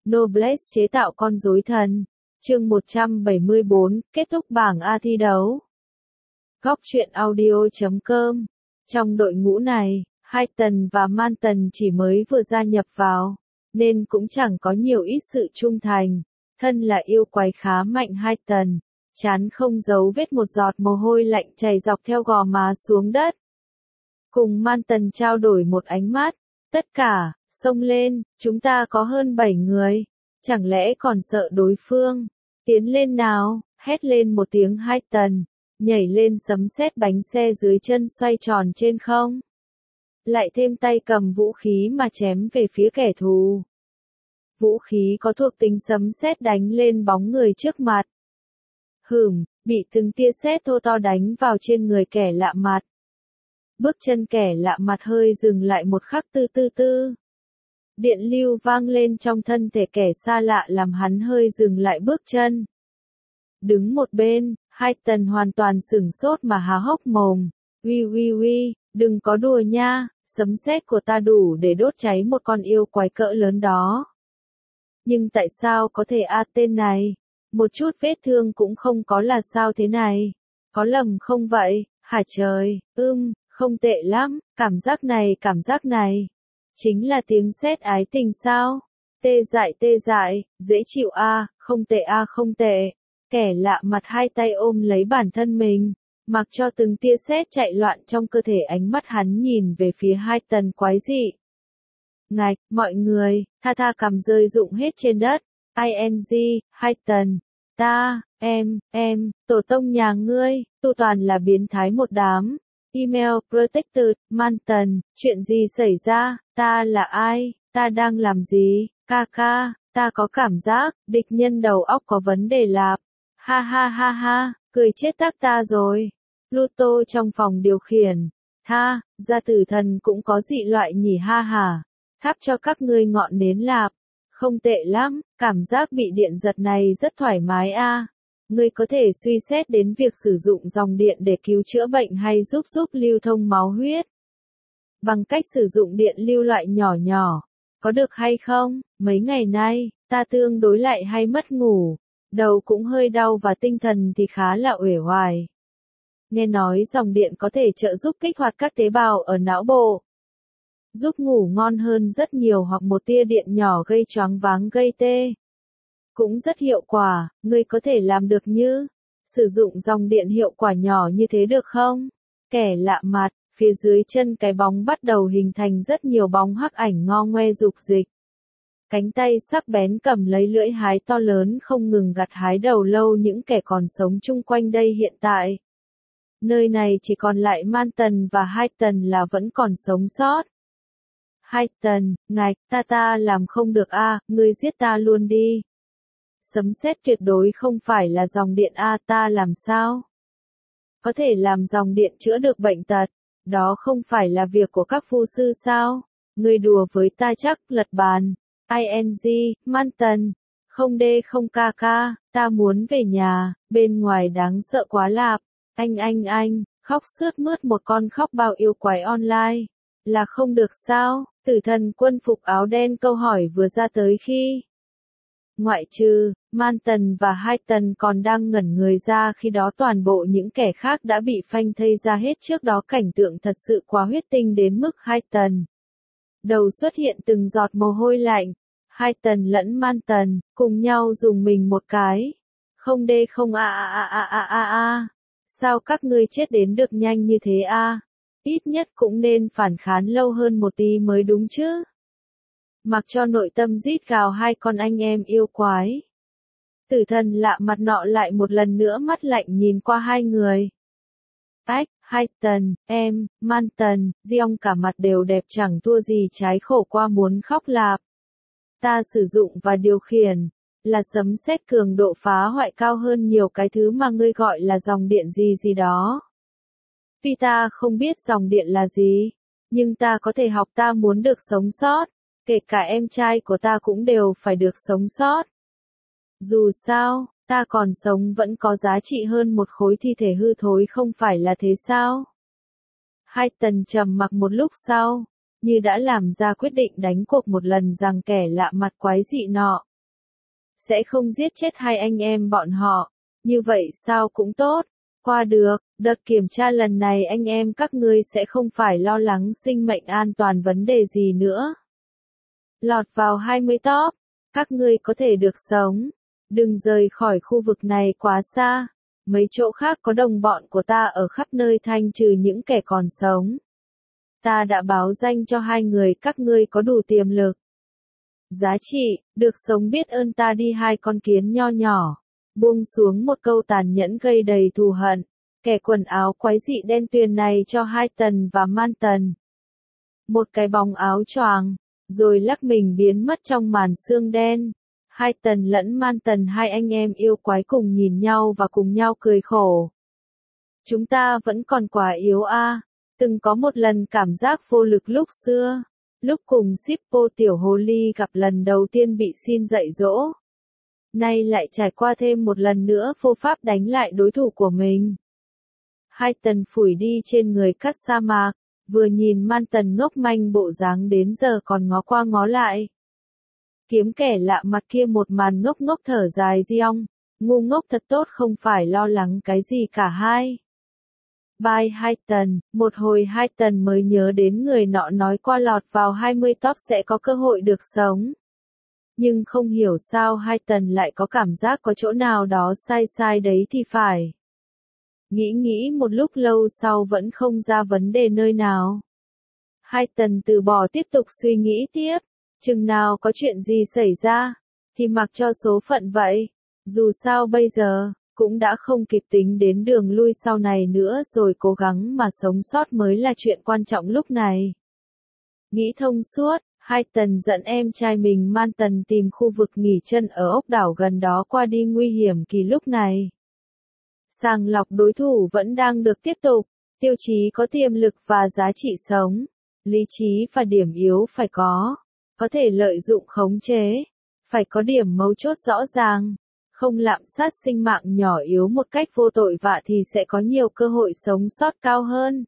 Noblesse chế tạo con rối thần. Chương 174, kết thúc bảng A thi đấu. Góc truyện audio.com. Trong đội ngũ này, Hayton và Manton chỉ mới vừa gia nhập vào, nên cũng chẳng có nhiều ít sự trung thành. Thân là yêu quái khá mạnh Hayton, chán không giấu vết một giọt mồ hôi lạnh chảy dọc theo gò má xuống đất. Cùng Manton trao đổi một ánh mắt, tất cả, xông lên, chúng ta có hơn 7 người, chẳng lẽ còn sợ đối phương, tiến lên nào, hét lên một tiếng Hayton, nhảy lên sấm sét bánh xe dưới chân xoay tròn trên không. Lại thêm tay cầm vũ khí mà chém về phía kẻ thù. Vũ khí có thuộc tính sấm sét đánh lên bóng người trước mặt. Bị từng tia sét thô to đánh vào trên người kẻ lạ mặt. Bước chân kẻ lạ mặt hơi dừng lại một khắc tư. Điện lưu vang lên trong thân thể kẻ xa lạ làm hắn hơi dừng lại bước chân. Đứng một bên, Hayton hoàn toàn sửng sốt mà há hốc mồm. Uy, đừng có đùa nha, sấm sét của ta đủ để đốt cháy một con yêu quái cỡ lớn đó. Nhưng tại sao có thể tên này? Một chút vết thương cũng không có là sao thế này? Có lầm không vậy? Hả trời, không tệ lắm, cảm giác này. Chính là tiếng sét ái tình sao? Tê dại, dễ chịu không tệ. Kẻ lạ mặt hai tay ôm lấy bản thân mình, mặc cho từng tia sét chạy loạn trong cơ thể, ánh mắt hắn nhìn về phía Hayton quái dị. Ngạch, mọi người, tha cầm rơi rụng hết trên đất. Hayton, tổ tông nhà ngươi, tu toàn là biến thái một đám. Email Protected, Manton, chuyện gì xảy ra, ta là ai, ta đang làm gì, ca, ta có cảm giác, địch nhân đầu óc có vấn đề lạp. Ha, cười chết tác ta rồi. Pluto trong phòng điều khiển. Gia tử thần cũng có dị loại nhỉ ha. Thắp cho các ngươi ngọn nến lạp. Không tệ lắm, cảm giác bị điện giật này rất thoải mái Ngươi có thể suy xét đến việc sử dụng dòng điện để cứu chữa bệnh hay giúp lưu thông máu huyết. Bằng cách sử dụng điện lưu loại nhỏ, có được hay không? Mấy ngày nay, ta tương đối lại hay mất ngủ, đầu cũng hơi đau và tinh thần thì khá là uể oải. Nghe nói dòng điện có thể trợ giúp kích hoạt các tế bào ở não bộ, giúp ngủ ngon hơn rất nhiều, hoặc một tia điện nhỏ gây choáng váng gây tê. Cũng rất hiệu quả, ngươi có thể làm được như sử dụng dòng điện hiệu quả nhỏ như thế được không? Kẻ lạ mặt, phía dưới chân cái bóng bắt đầu hình thành rất nhiều bóng hắc ảnh ngo ngoe dục dịch. Cánh tay sắc bén cầm lấy lưỡi hái to lớn không ngừng gặt hái đầu lâu những kẻ còn sống chung quanh đây hiện tại. Nơi này chỉ còn lại Manton và Hayton là vẫn còn sống sót. Hayton, ngạch, ta làm không được ngươi giết ta luôn đi. Sấm sét tuyệt đối không phải là dòng điện ta làm sao? Có thể làm dòng điện chữa được bệnh tật, đó không phải là việc của các phu sư sao? Ngươi đùa với ta chắc, lật bàn. Manton, không ca, ta muốn về nhà, bên ngoài đáng sợ quá lạp. Anh, khóc sướt mướt một con khóc bao yêu quái online. Là không được sao? Tử thần quân phục áo đen câu hỏi vừa ra tới khi ngoại trừ Manton và Hayton còn đang ngẩn người ra, khi đó toàn bộ những kẻ khác đã bị phanh thây ra hết. Trước đó cảnh tượng thật sự quá huyết tinh đến mức Hayton đầu xuất hiện từng giọt mồ hôi lạnh. Hayton lẫn Manton cùng nhau dùng mình một cái. Không sao các ngươi chết đến được nhanh như thế Ít nhất cũng nên phản kháng lâu hơn một tí mới đúng chứ. Mặc cho nội tâm rít gào hai con anh em yêu quái. Tử thần lạ mặt nọ lại một lần nữa mắt lạnh nhìn qua hai người. Hayton, Manton, Giong cả mặt đều đẹp chẳng thua gì trái khổ qua muốn khóc lạp. Ta sử dụng và điều khiển là sấm sét cường độ phá hoại cao hơn nhiều cái thứ mà ngươi gọi là dòng điện gì đó. Vì ta không biết dòng điện là gì, nhưng ta có thể học. Ta muốn được sống sót, kể cả em trai của ta cũng đều phải được sống sót. Dù sao, ta còn sống vẫn có giá trị hơn một khối thi thể hư thối, không phải là thế sao? Hayton trầm mặc một lúc sau, như đã làm ra quyết định đánh cuộc một lần rằng kẻ lạ mặt quái dị nọ sẽ không giết chết hai anh em bọn họ. Như vậy sao cũng tốt. Qua được, đợt kiểm tra lần này anh em các ngươi sẽ không phải lo lắng sinh mệnh an toàn vấn đề gì nữa. Lọt vào 20 top, các ngươi có thể được sống. Đừng rời khỏi khu vực này quá xa. Mấy chỗ khác có đồng bọn của ta ở khắp nơi thanh trừ những kẻ còn sống. Ta đã báo danh cho hai người các ngươi có đủ tiềm lực. Giá trị, được sống biết ơn ta đi hai con kiến nho nhỏ. Buông xuống một câu tàn nhẫn gây đầy thù hận. Kẻ quần áo quái dị đen tuyền này cho hai tần và man tần. Một cái bóng áo choàng, rồi lắc mình biến mất trong màn sương đen. Hai tần lẫn man tần hai anh em yêu quái cùng nhìn nhau và cùng nhau cười khổ. Chúng ta vẫn còn quá yếu a. Từng có một lần cảm giác vô lực lúc xưa. Lúc cùng Shippo tiểu hồ ly gặp lần đầu tiên bị xin dạy dỗ. Nay lại trải qua thêm một lần nữa vô pháp đánh lại đối thủ của mình. Hai tần phủi đi trên người cắt sa mạc, vừa nhìn man tần ngốc manh bộ dáng đến giờ còn ngó qua ngó lại. Kiếm kẻ lạ mặt kia một màn ngốc ngốc thở dài riong, ngu ngốc thật tốt không phải lo lắng cái gì cả hai. Bye hai tần, một hồi hai tần mới nhớ đến người nọ nói qua lọt vào 20 top sẽ có cơ hội được sống. Nhưng không hiểu sao hai tần lại có cảm giác có chỗ nào đó sai sai đấy thì phải. Nghĩ một lúc lâu sau vẫn không ra vấn đề nơi nào. Hai tần từ bỏ tiếp tục suy nghĩ tiếp, chừng nào có chuyện gì xảy ra, thì mặc cho số phận vậy. Dù sao bây giờ, cũng đã không kịp tính đến đường lui sau này nữa rồi cố gắng mà sống sót mới là chuyện quan trọng lúc này. Nghĩ thông suốt, hai tần dẫn em trai mình man tần tìm khu vực nghỉ chân ở ốc đảo gần đó qua đi nguy hiểm kỳ lúc này. Sàng lọc đối thủ vẫn đang được tiếp tục, tiêu chí có tiềm lực và giá trị sống, lý trí và điểm yếu phải có thể lợi dụng khống chế, phải có điểm mấu chốt rõ ràng, không lạm sát sinh mạng nhỏ yếu một cách vô tội vạ thì sẽ có nhiều cơ hội sống sót cao hơn.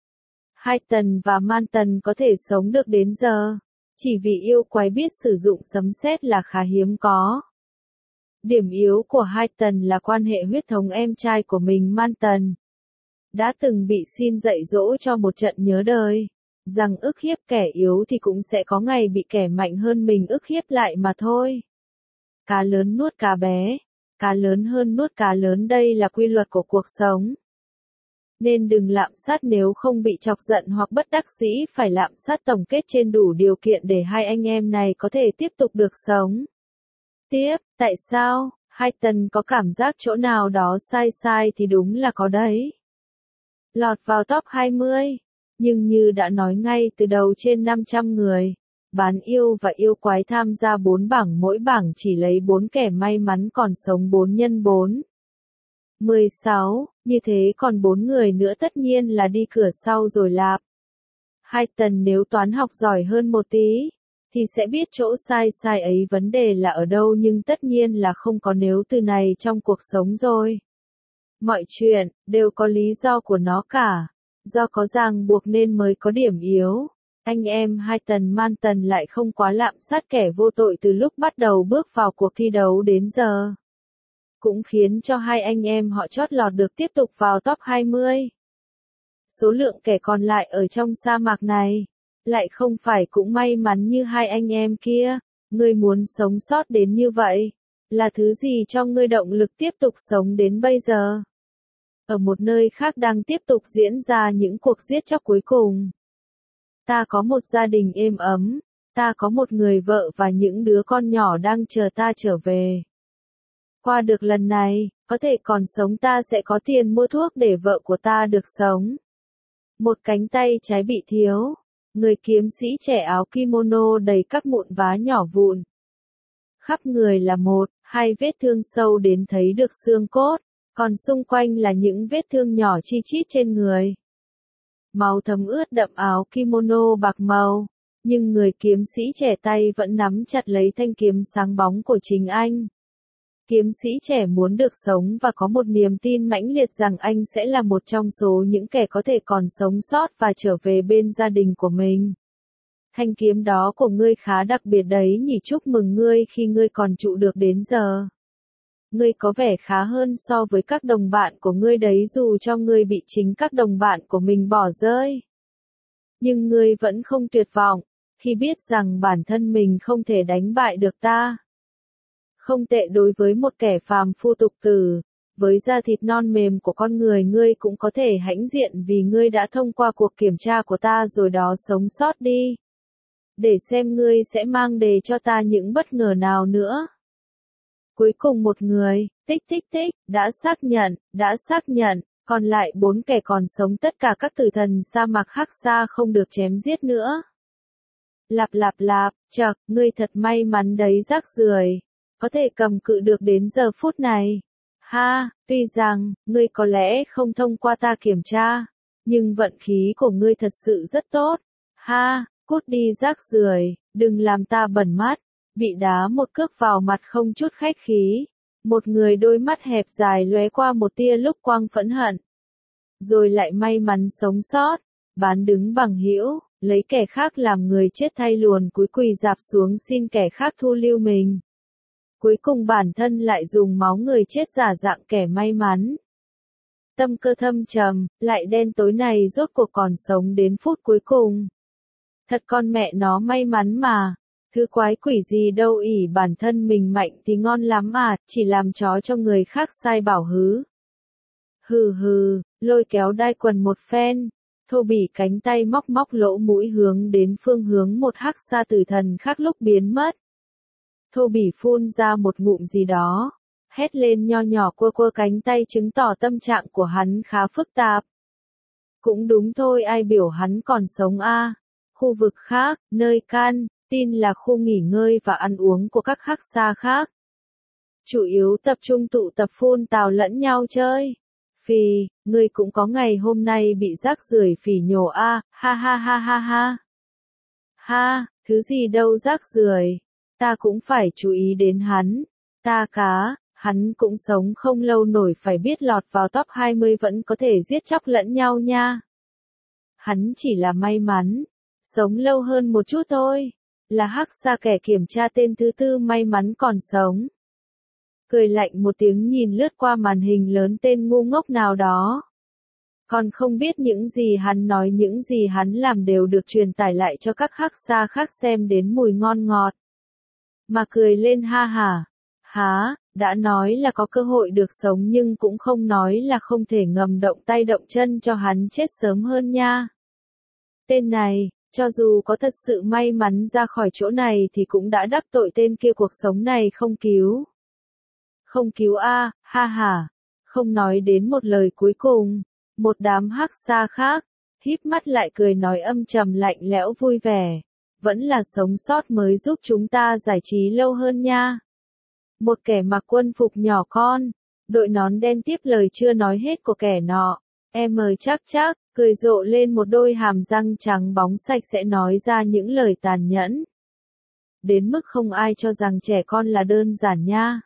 Hai tần và man tần có thể sống được đến giờ, chỉ vì yêu quái biết sử dụng sấm sét là khá hiếm có. Điểm yếu của hai tần là quan hệ huyết thống em trai của mình man tần. Đã từng bị xin dạy dỗ cho một trận nhớ đời, rằng ức hiếp kẻ yếu thì cũng sẽ có ngày bị kẻ mạnh hơn mình ức hiếp lại mà thôi. Cá lớn nuốt cá bé, cá lớn hơn nuốt cá lớn đây là quy luật của cuộc sống. Nên đừng lạm sát nếu không bị chọc giận hoặc bất đắc dĩ phải lạm sát tổng kết trên đủ điều kiện để hai anh em này có thể tiếp tục được sống. Tiếp, tại sao, hai tần có cảm giác chỗ nào đó sai sai thì đúng là có đấy. Lọt vào top 20, nhưng như đã nói ngay từ đầu trên 500 người, bán yêu và yêu quái tham gia 4 bảng mỗi bảng chỉ lấy 4 kẻ may mắn còn sống 4 x 4. 16, như thế còn 4 người nữa tất nhiên là đi cửa sau rồi lạp. Hai tần nếu toán học giỏi hơn một tí, thì sẽ biết chỗ sai sai ấy vấn đề là ở đâu nhưng tất nhiên là không có nếu từ này trong cuộc sống rồi. Mọi chuyện, đều có lý do của nó cả. Do có ràng buộc nên mới có điểm yếu. Anh em hai tần man tần lại không quá lạm sát kẻ vô tội từ lúc bắt đầu bước vào cuộc thi đấu đến giờ. Cũng khiến cho hai anh em họ chót lọt được tiếp tục vào top 20. Số lượng kẻ còn lại ở trong sa mạc này, lại không phải cũng may mắn như hai anh em kia. Ngươi muốn sống sót đến như vậy, là thứ gì cho ngươi động lực tiếp tục sống đến bây giờ? Ở một nơi khác đang tiếp tục diễn ra những cuộc giết chóc cuối cùng. Ta có một gia đình êm ấm, ta có một người vợ và những đứa con nhỏ đang chờ ta trở về. Qua được lần này, có thể còn sống ta sẽ có tiền mua thuốc để vợ của ta được sống. Một cánh tay trái bị thiếu, người kiếm sĩ trẻ áo kimono đầy các mụn vá nhỏ vụn. Khắp người là một, hai vết thương sâu đến thấy được xương cốt, còn xung quanh là những vết thương nhỏ chi chít trên người. Máu thấm ướt đậm áo kimono bạc màu, nhưng người kiếm sĩ trẻ tay vẫn nắm chặt lấy thanh kiếm sáng bóng của chính anh. Kiếm sĩ trẻ muốn được sống và có một niềm tin mãnh liệt rằng anh sẽ là một trong số những kẻ có thể còn sống sót và trở về bên gia đình của mình. Thanh kiếm đó của ngươi khá đặc biệt đấy nhỉ, chúc mừng ngươi khi ngươi còn trụ được đến giờ. Ngươi có vẻ khá hơn so với các đồng bạn của ngươi đấy dù cho ngươi bị chính các đồng bạn của mình bỏ rơi. Nhưng ngươi vẫn không tuyệt vọng, khi biết rằng bản thân mình không thể đánh bại được ta. Không tệ đối với một kẻ phàm phu tục tử, với da thịt non mềm của con người ngươi cũng có thể hãnh diện vì ngươi đã thông qua cuộc kiểm tra của ta rồi đó, sống sót đi. Để xem ngươi sẽ mang đề cho ta những bất ngờ nào nữa. Cuối cùng một người, tích tích tích, đã xác nhận, còn lại 4 kẻ còn sống tất cả các tử thần sa mạc Hắc Sa không được chém giết nữa. Lạp, chậc, ngươi thật may mắn đấy rác rưởi, có thể cầm cự được đến giờ phút này. Ha, tuy rằng, ngươi có lẽ không thông qua ta kiểm tra, nhưng vận khí của ngươi thật sự rất tốt. Ha, cút đi rác rưởi, đừng làm ta bẩn mắt. Bị đá một cước vào mặt không chút khách khí. Một người đôi mắt hẹp dài lóe qua một tia lúc quang phẫn hận. Rồi lại may mắn sống sót, bán đứng bằng hữu, lấy kẻ khác làm người chết thay luồn cúi quỳ dạp xuống xin kẻ khác thu lưu mình. Cuối cùng bản thân lại dùng máu người chết giả dạng kẻ may mắn. Tâm cơ thâm trầm, lại đen tối này rốt cuộc còn sống đến phút cuối cùng. Thật con mẹ nó may mắn mà. Thứ quái quỷ gì đâu, ỷ bản thân mình mạnh thì ngon lắm à, chỉ làm chó cho người khác sai bảo hứ. Hừ, lôi kéo đai quần một phen, thô bỉ cánh tay móc lỗ mũi hướng đến phương hướng một Hắc Sa tử thần khác lúc biến mất. Thô bỉ phun ra một ngụm gì đó, hét lên nho nhỏ quơ cánh tay chứng tỏ tâm trạng của hắn khá phức tạp. Cũng đúng thôi, ai biểu hắn còn sống a? Khu vực khác, nơi Can tin là khu nghỉ ngơi và ăn uống của các Hắc Sa khác. Chủ yếu tập trung tụ tập phun tào lẫn nhau chơi. Phì, ngươi cũng có ngày hôm nay bị rác rưởi phỉ nhổ a, ha. Ha, thứ gì đâu rác rưởi, ta cũng phải chú ý đến hắn. Ta cá, hắn cũng sống không lâu nổi phải biết lọt vào top 20 vẫn có thể giết chóc lẫn nhau nha. Hắn chỉ là may mắn, sống lâu hơn một chút thôi. Là Hắc Sa kẻ kiểm tra tên thứ 4 may mắn còn sống. Cười lạnh một tiếng nhìn lướt qua màn hình lớn tên ngu ngốc nào đó. Còn không biết những gì hắn nói, những gì hắn làm đều được truyền tải lại cho các Hắc Sa khác xem đến mùi ngon ngọt. Mà cười lên ha hả. Há, đã nói là có cơ hội được sống nhưng cũng không nói là không thể ngầm động tay động chân cho hắn chết sớm hơn nha. Tên này, cho dù có thật sự may mắn ra khỏi chỗ này thì cũng đã đắc tội tên kia, cuộc sống này không cứu. Không cứu a, ha hả. Không nói đến một lời cuối cùng, một đám Hắc Sa khác, híp mắt lại cười nói âm trầm lạnh lẽo vui vẻ. Vẫn là sống sót mới giúp chúng ta giải trí lâu hơn nha. Một kẻ mặc quân phục nhỏ con, đội nón đen tiếp lời chưa nói hết của kẻ nọ. Em chắc, cười rộ lên một đôi hàm răng trắng bóng sạch sẽ nói ra những lời tàn nhẫn. Đến mức không ai cho rằng trẻ con là đơn giản nha.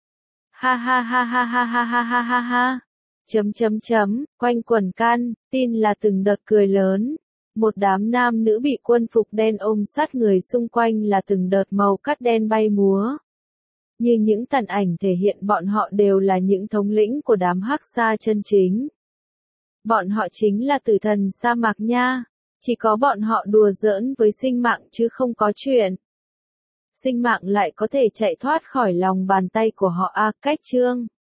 Ha. Quanh quẩn Can tin là từng đợt cười lớn. Một đám nam nữ bị quân phục đen ôm sát người xung quanh là từng đợt màu cắt đen bay múa. Như những tàn ảnh thể hiện bọn họ đều là những thống lĩnh của đám Hắc Sa chân chính. Bọn họ chính là tử thần sa mạc nha. Chỉ có bọn họ đùa giỡn với sinh mạng chứ không có chuyện sinh mạng lại có thể chạy thoát khỏi lòng bàn tay của họ a. Cách chương